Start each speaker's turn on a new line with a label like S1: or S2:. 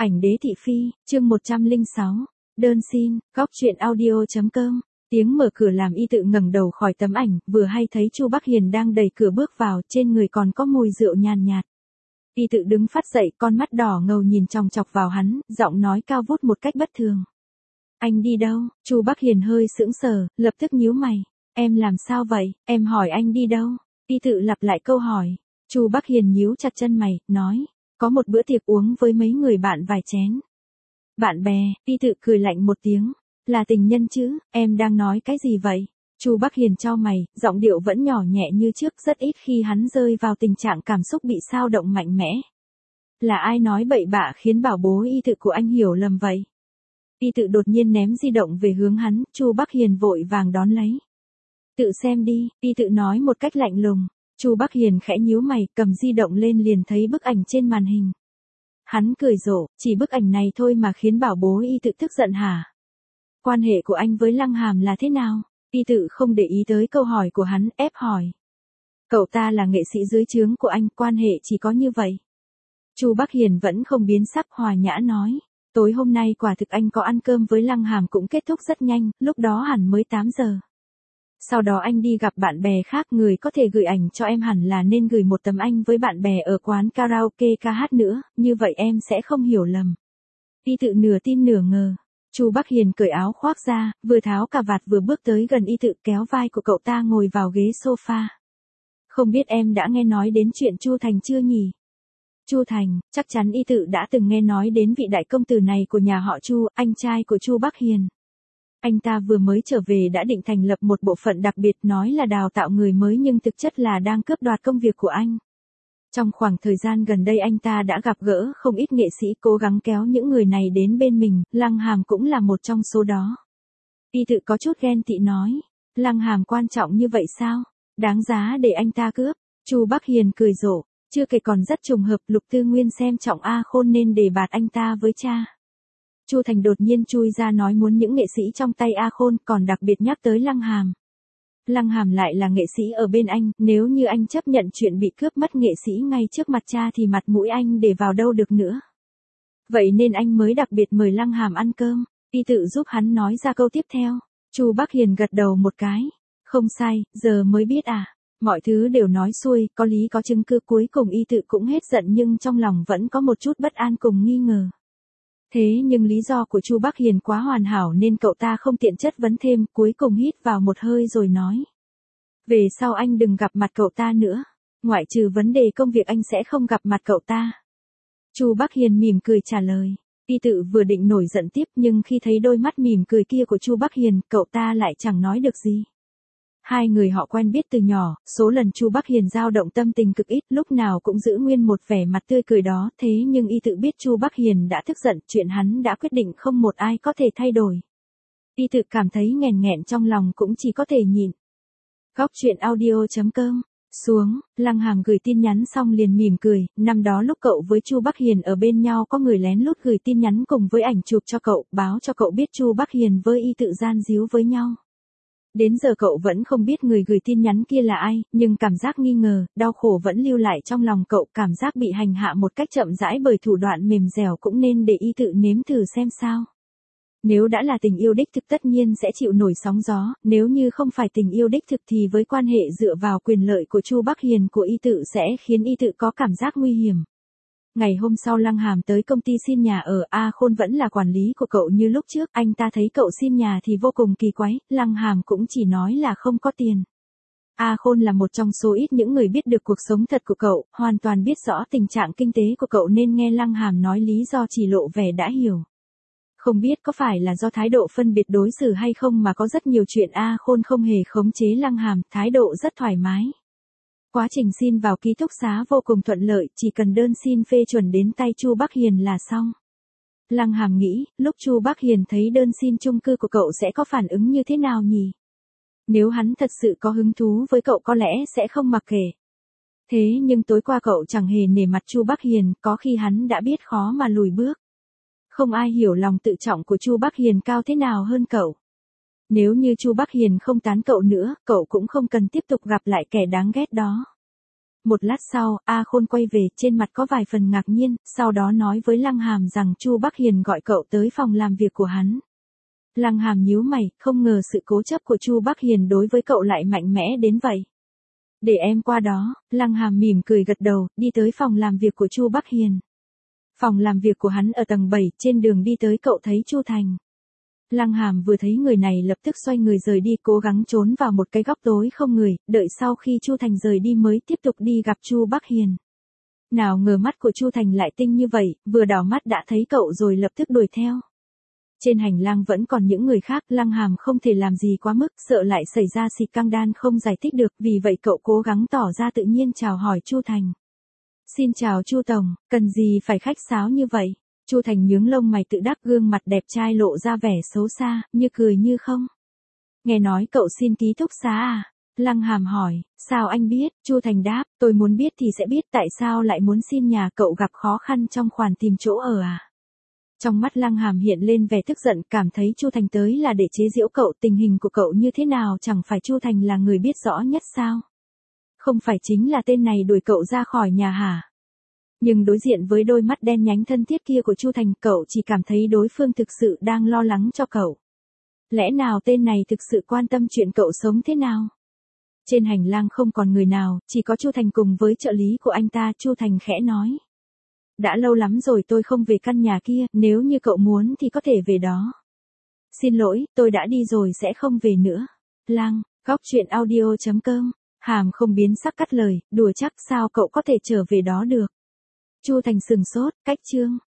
S1: Ảnh đế thị phi, chương 106. Đơn xin, góc truyện audio.com. Tiếng mở cửa làm y tự ngẩng đầu khỏi tấm ảnh, vừa hay thấy Chu Bắc Hiền đang đẩy cửa bước vào, trên người còn có mùi rượu nhàn nhạt. Y tự đứng phát dậy, con mắt đỏ ngầu nhìn chòng chọc vào hắn, giọng nói cao vút một cách bất thường. Anh đi đâu? Chu Bắc Hiền hơi sững sờ, lập tức nhíu mày. Em làm sao vậy? Em hỏi anh đi đâu? Y tự lặp lại câu hỏi. Chu Bắc Hiền nhíu chặt chân mày, nói. Có một bữa tiệc uống với mấy người bạn vài chén. Bạn bè, Y tự cười lạnh một tiếng. Là tình nhân chứ, em đang nói cái gì vậy? Chu Bắc Hiền chau mày, giọng điệu vẫn nhỏ nhẹ như trước, rất ít khi hắn rơi vào tình trạng cảm xúc bị xao động mạnh mẽ. Là ai nói bậy bạ khiến bảo bối Y tự của anh hiểu lầm vậy? Y tự đột nhiên ném di động về hướng hắn, Chu Bắc Hiền vội vàng đón lấy. Tự xem đi, Y tự nói một cách lạnh lùng. Chu Bắc Hiền khẽ nhíu mày, cầm di động lên liền thấy bức ảnh trên màn hình. Hắn cười rộ, chỉ bức ảnh này thôi mà khiến bảo bối Y tự tức giận hả? Quan hệ của anh với Lăng Hàm là thế nào? Y tự không để ý tới câu hỏi của hắn, ép hỏi. Cậu ta là nghệ sĩ dưới trướng của anh, quan hệ chỉ có như vậy. Chu Bắc Hiền vẫn không biến sắc, hòa nhã nói. Tối hôm nay quả thực anh có ăn cơm với Lăng Hàm cũng kết thúc rất nhanh, lúc đó hẳn mới 8 giờ. Sau đó anh đi gặp bạn bè khác, người có thể gửi ảnh cho em hẳn là nên gửi một tấm anh với bạn bè ở quán karaoke ca hát nữa, như vậy em sẽ không hiểu lầm. Y tự nửa tin nửa ngờ. Chu Bắc Hiền cởi áo khoác ra, vừa tháo cà vạt vừa bước tới gần Y tự, kéo vai của cậu ta ngồi vào ghế sofa. Không biết em đã nghe nói đến chuyện Chu Thành chưa nhỉ? Chu Thành, chắc chắn Y tự đã từng nghe nói đến vị đại công tử này của nhà họ Chu, anh trai của Chu Bắc Hiền. Anh ta vừa mới trở về đã định thành lập một bộ phận đặc biệt, nói là đào tạo người mới nhưng thực chất là đang cướp đoạt công việc của anh. Trong khoảng thời gian gần đây anh ta đã gặp gỡ không ít nghệ sĩ, cố gắng kéo những người này đến bên mình, Lăng Hàm cũng là một trong số đó. Y tự có chút ghen tị nói, Lăng Hàm quan trọng như vậy sao? Đáng giá để anh ta cướp. Chu Bắc Hiền cười rộ, chưa kể còn rất trùng hợp Lục Tư Nguyên xem trọng A Khôn nên đề bạt anh ta với cha. Chu Thành đột nhiên chui ra nói muốn những nghệ sĩ trong tay A Khôn, còn đặc biệt nhắc tới Lăng Hàm. Lăng Hàm lại là nghệ sĩ ở bên anh, nếu như anh chấp nhận chuyện bị cướp mất nghệ sĩ ngay trước mặt cha thì mặt mũi anh để vào đâu được nữa. Vậy nên anh mới đặc biệt mời Lăng Hàm ăn cơm. Y tự giúp hắn nói ra câu tiếp theo. Chu Bắc Hiền gật đầu một cái. Không sai, giờ mới biết à. Mọi thứ đều nói xuôi, có lý có chứng cứ, cuối cùng Y tự cũng hết giận nhưng trong lòng vẫn có một chút bất an cùng nghi ngờ. Thế nhưng lý do của Chu Bắc Hiền quá hoàn hảo nên cậu ta không tiện chất vấn thêm, cuối cùng hít vào một hơi rồi nói. Về sau anh đừng gặp mặt cậu ta nữa. Ngoại trừ vấn đề công việc anh sẽ không gặp mặt cậu ta. Chu Bắc Hiền mỉm cười trả lời. Y tự vừa định nổi giận tiếp nhưng khi thấy đôi mắt mỉm cười kia của Chu Bắc Hiền, cậu ta lại chẳng nói được gì. Hai người họ quen biết từ nhỏ, số lần Chu Bắc Hiền dao động tâm tình cực ít, lúc nào cũng giữ nguyên một vẻ mặt tươi cười đó, thế nhưng Y tự biết Chu Bắc Hiền đã tức giận, chuyện hắn đã quyết định không một ai có thể thay đổi. Y tự cảm thấy nghẹn nghẹn trong lòng cũng chỉ có thể nhịn. Góc truyện audio.com. Xuống, Lăng Hàm gửi tin nhắn xong liền mỉm cười, năm đó lúc cậu với Chu Bắc Hiền ở bên nhau có người lén lút gửi tin nhắn cùng với ảnh chụp cho cậu, báo cho cậu biết Chu Bắc Hiền với Y tự gian díu với nhau. Đến giờ cậu vẫn không biết người gửi tin nhắn kia là ai, nhưng cảm giác nghi ngờ, đau khổ vẫn lưu lại trong lòng cậu, cảm giác bị hành hạ một cách chậm rãi bởi thủ đoạn mềm dẻo cũng nên để Y tự nếm thử xem sao. Nếu đã là tình yêu đích thực tất nhiên sẽ chịu nổi sóng gió, nếu như không phải tình yêu đích thực thì với quan hệ dựa vào quyền lợi của Chu Bắc Hiền của Y tự sẽ khiến Y tự có cảm giác nguy hiểm. Ngày hôm sau Lăng Hàm tới công ty xin nhà ở, A Khôn vẫn là quản lý của cậu như lúc trước, anh ta thấy cậu xin nhà thì vô cùng kỳ quái, Lăng Hàm cũng chỉ nói là không có tiền. A Khôn là một trong số ít những người biết được cuộc sống thật của cậu, hoàn toàn biết rõ tình trạng kinh tế của cậu nên nghe Lăng Hàm nói lý do chỉ lộ vẻ đã hiểu. Không biết có phải là do thái độ phân biệt đối xử hay không mà có rất nhiều chuyện A Khôn không hề khống chế Lăng Hàm, thái độ rất thoải mái. Quá trình xin vào ký túc xá vô cùng thuận lợi, chỉ cần đơn xin phê chuẩn đến tay Chu Bắc Hiền là xong. Lăng Hàm nghĩ, lúc Chu Bắc Hiền thấy đơn xin chung cư của cậu sẽ có phản ứng như thế nào nhỉ? Nếu hắn thật sự có hứng thú với cậu có lẽ sẽ không mặc kệ. Thế nhưng tối qua cậu chẳng hề nể mặt Chu Bắc Hiền, có khi hắn đã biết khó mà lùi bước. Không ai hiểu lòng tự trọng của Chu Bắc Hiền cao thế nào hơn cậu. Nếu như Chu Bắc Hiền không tán cậu nữa, cậu cũng không cần tiếp tục gặp lại kẻ đáng ghét đó. Một lát sau, A Khôn quay về, trên mặt có vài phần ngạc nhiên, sau đó nói với Lăng Hàm rằng Chu Bắc Hiền gọi cậu tới phòng làm việc của hắn. Lăng Hàm nhíu mày, không ngờ sự cố chấp của Chu Bắc Hiền đối với cậu lại mạnh mẽ đến vậy. Để em qua đó, Lăng Hàm mỉm cười gật đầu, đi tới phòng làm việc của Chu Bắc Hiền. Phòng làm việc của hắn ở tầng 7, trên đường đi tới cậu thấy Chu Thành. Lăng Hàm vừa thấy người này lập tức xoay người rời đi, cố gắng trốn vào một cái góc tối không người, đợi sau khi Chu Thành rời đi mới tiếp tục đi gặp Chu Bắc Hiền. Nào ngờ mắt của Chu Thành lại tinh như vậy, vừa đảo mắt đã thấy cậu rồi lập tức đuổi theo. Trên hành lang vẫn còn những người khác, Lăng Hàm không thể làm gì quá mức, sợ lại xảy ra xì căng đan không giải thích được, vì vậy cậu cố gắng tỏ ra tự nhiên chào hỏi Chu Thành. Xin chào Chu Tổng, cần gì phải khách sáo như vậy? Chu Thành nhướng lông mày tự đắc, gương mặt đẹp trai lộ ra vẻ xấu xa, như cười như không. Nghe nói cậu xin ký túc xá à? Lăng Hàm hỏi, sao anh biết? Chu Thành đáp, tôi muốn biết thì sẽ biết, tại sao lại muốn xin nhà cậu gặp khó khăn trong khoản tìm chỗ ở à? Trong mắt Lăng Hàm hiện lên vẻ tức giận, cảm thấy Chu Thành tới là để chế giễu cậu, tình hình của cậu như thế nào chẳng phải Chu Thành là người biết rõ nhất sao? Không phải chính là tên này đuổi cậu ra khỏi nhà hả? Nhưng đối diện với đôi mắt đen nhánh thân thiết kia của Chu Thành, cậu chỉ cảm thấy đối phương thực sự đang lo lắng cho cậu. Lẽ nào tên này thực sự quan tâm chuyện cậu sống thế nào? Trên hành lang không còn người nào, chỉ có Chu Thành cùng với trợ lý của anh ta. Chu Thành khẽ nói. Đã lâu lắm rồi tôi không về căn nhà kia, nếu như cậu muốn thì có thể về đó. Xin lỗi, tôi đã đi rồi sẽ không về nữa. Lăng, góc truyện audio.com. Hàm không biến sắc cắt lời, đùa chắc sao cậu có thể trở về đó được. Chu Thành sừng sốt, cách chương.